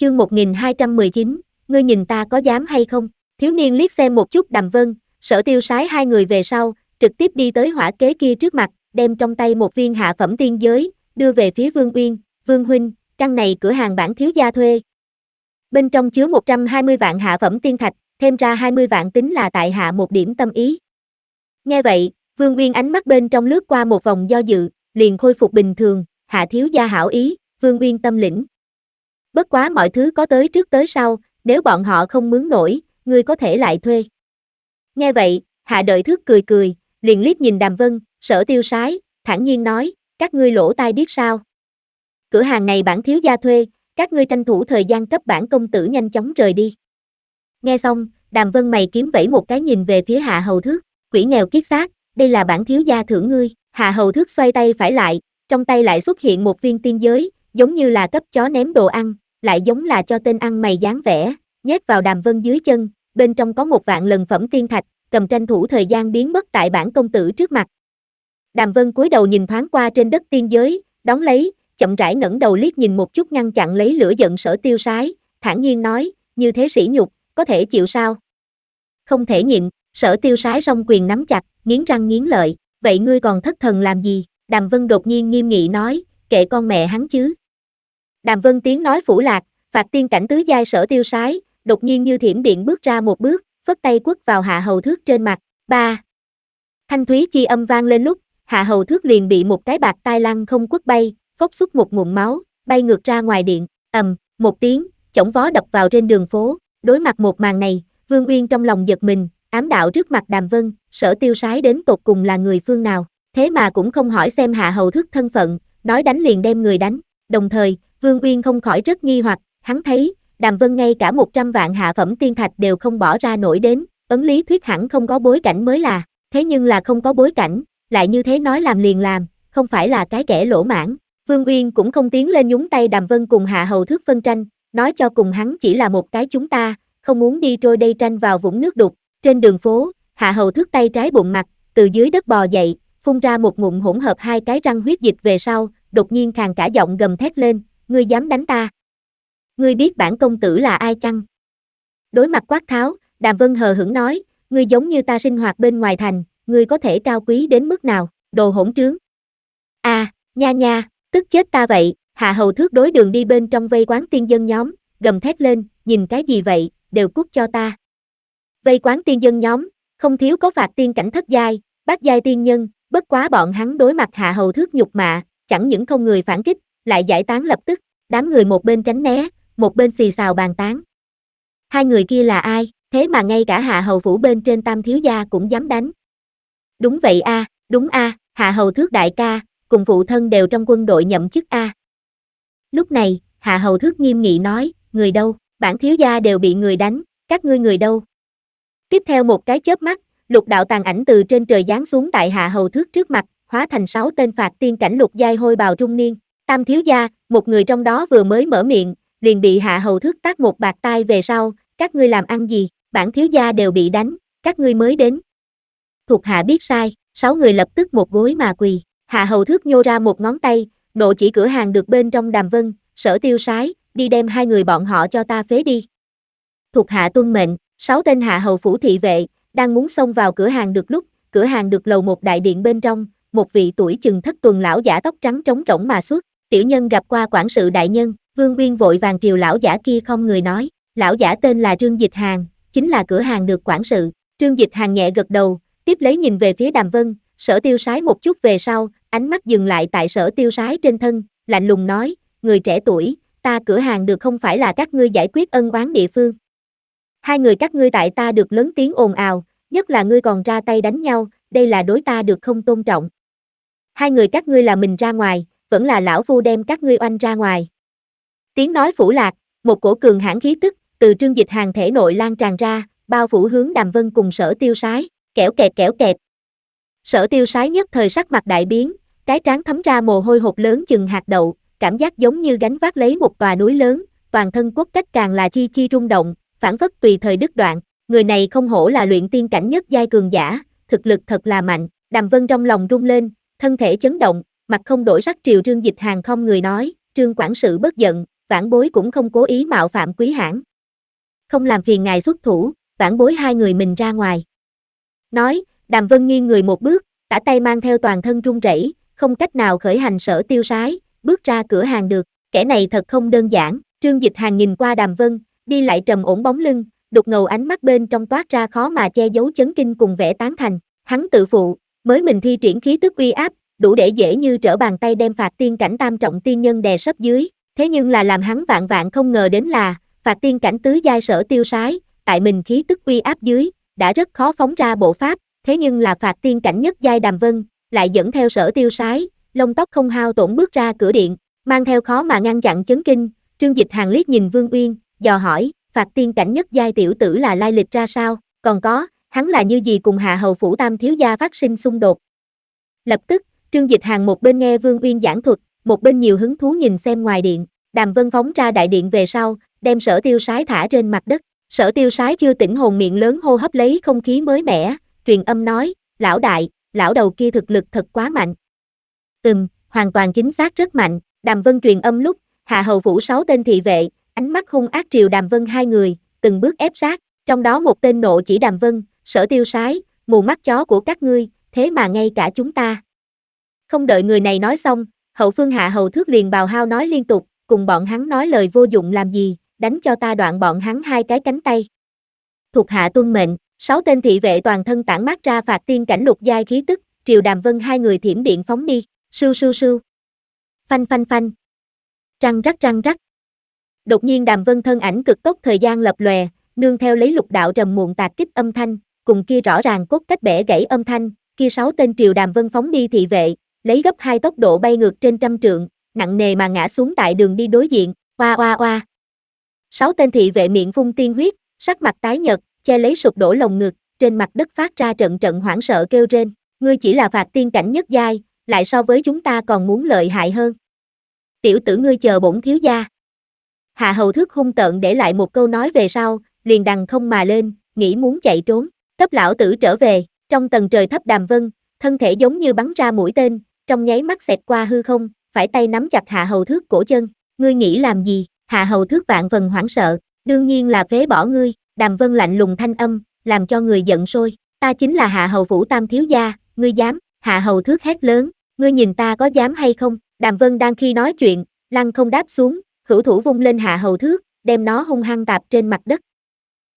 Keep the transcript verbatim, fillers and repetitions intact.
chương một nghìn hai trăm mười chín, ngươi nhìn ta có dám hay không? Thiếu niên liếc xem một chút Đàm Vân, Sở Tiêu Sái hai người về sau, trực tiếp đi tới hỏa kế kia trước mặt, đem trong tay một viên hạ phẩm tiên giới, đưa về phía Vương Uyên. Vương huynh, căn này cửa hàng bản thiếu gia thuê. Bên trong chứa một trăm hai mươi vạn hạ phẩm tiên thạch, thêm ra hai mươi vạn tính là tại hạ một điểm tâm ý. Nghe vậy, Vương Uyên ánh mắt bên trong lướt qua một vòng do dự, liền khôi phục bình thường, hạ thiếu gia hảo ý, Vương Uyên tâm lĩnh. Bất quá mọi thứ có tới trước tới sau, nếu bọn họ không mướn nổi, ngươi có thể lại thuê. Nghe vậy, hạ đợi thước cười cười, liền liếc nhìn Đàm Vân, Sở Tiêu Sái, thản nhiên nói, các ngươi lỗ tai điếc sao? Cửa hàng này bản thiếu gia thuê, các ngươi tranh thủ thời gian cấp bản công tử nhanh chóng rời đi. Nghe xong, Đàm Vân mày kiếm vẫy một cái nhìn về phía hạ hầu thước, quỷ nghèo kiết xác, đây là bản thiếu gia thưởng ngươi. Hạ hầu thước xoay tay phải lại, trong tay lại xuất hiện một viên tiên giới, giống như là cấp chó ném đồ ăn, lại giống là cho tên ăn mày dáng vẻ, nhét vào Đàm Vân dưới chân, bên trong có một vạn lần phẩm tiên thạch, cầm tranh thủ thời gian biến mất tại bản công tử trước mặt. Đàm Vân cúi đầu nhìn thoáng qua trên đất tiên giới, đón lấy, chậm rãi ngẩng đầu liếc nhìn một chút ngăn chặn lấy lửa giận Sở Tiêu Sái, thản nhiên nói, như thế sỉ nhục, có thể chịu sao? Không thể nhịn, Sở Tiêu Sái song quyền nắm chặt, nghiến răng nghiến lợi, vậy ngươi còn thất thần làm gì? Đàm Vân đột nhiên nghiêm nghị nói, kệ con mẹ hắn chứ. Đàm Vân tiếng nói phủ lạc, phạt tiên cảnh tứ giai Sở Tiêu Sái, đột nhiên như thiểm điện bước ra một bước, phất tay quất vào hạ hầu thước trên mặt, ba. Thanh thúy chi âm vang lên lúc, hạ hầu thước liền bị một cái bạc tai lăng không quất bay, phốc xuất một ngụm máu, bay ngược ra ngoài điện, ầm, một tiếng, chổng vó đập vào trên đường phố. Đối mặt một màn này, Vương Uyên trong lòng giật mình, ám đạo trước mặt Đàm Vân, Sở Tiêu Sái đến tột cùng là người phương nào, thế mà cũng không hỏi xem hạ hầu thước thân phận, nói đánh liền đem người đánh. Đồng thời, Vương Uyên không khỏi rất nghi hoặc, hắn thấy, Đàm Vân ngay cả một trăm vạn hạ phẩm tiên thạch đều không bỏ ra nổi đến, ấn lý thuyết hẳn không có bối cảnh mới là, thế nhưng là không có bối cảnh, lại như thế nói làm liền làm, không phải là cái kẻ lỗ mãng. Vương Uyên cũng không tiến lên nhúng tay Đàm Vân cùng hạ hầu thước phân tranh, nói cho cùng hắn chỉ là một cái chúng ta, không muốn đi trôi đây tranh vào vũng nước đục. Trên đường phố, hạ hầu thước tay trái bụng mặt, từ dưới đất bò dậy, phun ra một ngụm hỗn hợp hai cái răng huyết dịch về sau, đột nhiên khàn cả giọng gầm thét lên, ngươi dám đánh ta? Ngươi biết bản công tử là ai chăng? Đối mặt quát tháo, Đàm Vân hờ hững nói, ngươi giống như ta sinh hoạt bên ngoài thành, ngươi có thể cao quý đến mức nào, đồ hỗn trướng. A, à, nha nha, tức chết ta vậy. Hạ hầu thước đối đường đi bên trong vây quán tiên dân nhóm, gầm thét lên, nhìn cái gì vậy, đều cút cho ta. Vây quán tiên dân nhóm, không thiếu có phạt tiên cảnh thất giai, bát giai tiên nhân, bất quá bọn hắn đối mặt hạ hầu thước nhục mạ, chẳng những không người phản kích, lại giải tán lập tức, đám người một bên tránh né, một bên xì xào bàn tán. Hai người kia là ai, thế mà ngay cả hạ hầu phủ bên trên tam thiếu gia cũng dám đánh. Đúng vậy a, à, đúng a, à, hạ hầu thước đại ca, cùng phụ thân đều trong quân đội nhậm chức a. À. Lúc này, hạ hầu thước nghiêm nghị nói, người đâu, bản thiếu gia đều bị người đánh, các ngươi người đâu. Tiếp theo một cái chớp mắt, lục đạo tàn ảnh từ trên trời giáng xuống tại hạ hầu thước trước mặt, hóa thành sáu tên phạt tiên cảnh lục giai hôi bào trung niên. Tam thiếu gia, một người trong đó vừa mới mở miệng, liền bị hạ hầu thước tát một bạt tai về sau, các ngươi làm ăn gì, bản thiếu gia đều bị đánh, các ngươi mới đến. Thuộc hạ biết sai, sáu người lập tức một gối mà quỳ, hạ hầu thước nhô ra một ngón tay, nộ chỉ cửa hàng được bên trong Đàm Vân, Sở Tiêu Sái, đi đem hai người bọn họ cho ta phế đi. Thuộc hạ tuân mệnh, sáu tên hạ hầu phủ thị vệ, đang muốn xông vào cửa hàng được lúc, cửa hàng được lầu một đại điện bên trong, một vị tuổi chừng thất tuần lão giả tóc trắng trống rỗng mà xuất, tiểu nhân gặp qua quản sự đại nhân. Vương Uyên vội vàng triều lão giả kia không người nói, lão giả tên là Trương Dịch Hàn, chính là cửa hàng được quản sự. Trương Dịch Hàn nhẹ gật đầu, tiếp lấy nhìn về phía Đàm Vân, Sở Tiêu Sái một chút về sau, ánh mắt dừng lại tại Sở Tiêu Sái trên thân, lạnh lùng nói, người trẻ tuổi, ta cửa hàng được không phải là các ngươi giải quyết ân oán địa phương. Hai người các ngươi tại ta được lớn tiếng ồn ào, nhất là ngươi còn ra tay đánh nhau, đây là đối ta được không tôn trọng. Hai người các ngươi là mình ra ngoài, vẫn là lão phu đem các ngươi oanh ra ngoài. Tiếng nói phủ lạc, một cổ cường hãn khí tức, từ Trương Dịch Hàn thể nội lan tràn ra, bao phủ hướng Đàm Vân cùng Sở Tiêu Sái, kẻo kẹt kẻo kẹt. Sở Tiêu Sái nhất thời sắc mặt đại biến, cái trán thấm ra mồ hôi hột lớn chừng hạt đậu, cảm giác giống như gánh vác lấy một tòa núi lớn, toàn thân cốt cách càng là chi chi rung động, phản phất tùy thời đứt đoạn. Người này không hổ là luyện tiên cảnh nhất giai cường giả, thực lực thật là mạnh. Đàm Vân trong lòng rung lên, thân thể chấn động, mặt không đổi sắc triều Trương Dịch Hàn không người nói, Trương quản sự bất giận, vãn bối cũng không cố ý mạo phạm quý hãn. Không làm phiền ngài xuất thủ, vãn bối hai người mình ra ngoài. Nói, Đàm Vân nghiêng người một bước, tả tay mang theo toàn thân run rẩy, không cách nào khởi hành Sở Tiêu Sái, bước ra cửa hàng được, kẻ này thật không đơn giản. Trương Dịch Hàn nhìn qua Đàm Vân, đi lại trầm ổn bóng lưng, đục ngầu ánh mắt bên trong toát ra khó mà che giấu chấn kinh cùng vẻ tán thành. Hắn tự phụ, mới mình thi triển khí tức uy áp, đủ để dễ như trở bàn tay đem Phạt Tiên cảnh tam trọng tiên nhân đè sấp dưới, thế nhưng là làm hắn vạn vạn không ngờ đến là, Phạt Tiên cảnh tứ giai Sở Tiêu Sái, tại mình khí tức uy áp dưới, đã rất khó phóng ra bộ pháp, thế nhưng là Phạt Tiên cảnh nhất giai Đàm Vân, lại dẫn theo Sở Tiêu Sái, lông tóc không hao tổn bước ra cửa điện, mang theo khó mà ngăn chặn chấn kinh. Trương Dịch Hàn liếc nhìn Vương Uyên, dò hỏi, Phạt Tiên cảnh nhất giai tiểu tử là lai lịch ra sao, còn có, hắn là như gì cùng Hạ Hầu phủ tam thiếu gia phát sinh xung đột. Lập tức, Trương Dịch Hàn một bên nghe Vương Uyên giảng thuật, một bên nhiều hứng thú nhìn xem ngoài điện. Đàm Vân phóng ra đại điện về sau, đem Sở Tiêu Sái thả trên mặt đất. Sở Tiêu Sái chưa tỉnh hồn miệng lớn hô hấp lấy không khí mới mẻ, truyền âm nói, lão đại, lão đầu kia thực lực thật quá mạnh. Ừm, hoàn toàn chính xác rất mạnh. Đàm Vân truyền âm lúc, Hạ Hầu phủ sáu tên thị vệ, ánh mắt hung ác triều Đàm Vân hai người, từng bước ép sát, trong đó một tên nộ chỉ Đàm Vân, Sở Tiêu Sái, mù mắt chó của các ngươi, thế mà ngay cả chúng ta. Không đợi người này nói xong, hậu phương Hạ Hầu Thước liền bào hao nói liên tục, cùng bọn hắn nói lời vô dụng làm gì, đánh cho ta đoạn bọn hắn hai cái cánh tay. Thuộc hạ tuân mệnh, sáu tên thị vệ toàn thân tản mát ra Phạt Tiên cảnh lục giai khí tức, triều Đàm Vân hai người thiểm điện phóng đi, sưu sưu sưu. Phanh phanh phanh. Răng rắc răng rắc. Đột nhiên Đàm Vân thân ảnh cực tốc thời gian lập lòe, nương theo lấy lục đạo trầm muộn tạc kích âm thanh, cùng kia rõ ràng cốt cách bẻ gãy âm thanh, kia sáu tên triều Đàm Vân phóng đi thị vệ, lấy gấp hai tốc độ bay ngược trên trăm trượng, nặng nề mà ngã xuống tại đường đi đối diện, oa oa oa. Sáu tên thị vệ miệng phun tiên huyết, sắc mặt tái nhợt, che lấy sụp đổ lồng ngực, trên mặt đất phát ra trận trận hoảng sợ kêu rên, ngươi chỉ là Phạt Tiên cảnh nhất giai, lại so với chúng ta còn muốn lợi hại hơn. Tiểu tử ngươi chờ bổn thiếu gia. Hạ Hầu Thước hung tợn để lại một câu nói về sau, liền đằng không mà lên, nghĩ muốn chạy trốn, cấp lão tử trở về. Trong tầng trời thấp Đàm Vân, thân thể giống như bắn ra mũi tên, trong nháy mắt xẹt qua hư không, phải tay nắm chặt Hạ Hầu Thước cổ chân, ngươi nghĩ làm gì? Hạ Hầu Thước vạn phần hoảng sợ, đương nhiên là phế bỏ ngươi. Đàm Vân lạnh lùng thanh âm, làm cho người giận sôi, ta chính là Hạ Hầu phủ tam thiếu gia, ngươi dám? Hạ Hầu Thước hét lớn, ngươi nhìn ta có dám hay không? Đàm Vân đang khi nói chuyện, lăng không đáp xuống, hữu thủ vung lên Hạ Hầu Thước, đem nó hung hăng tạp trên mặt đất,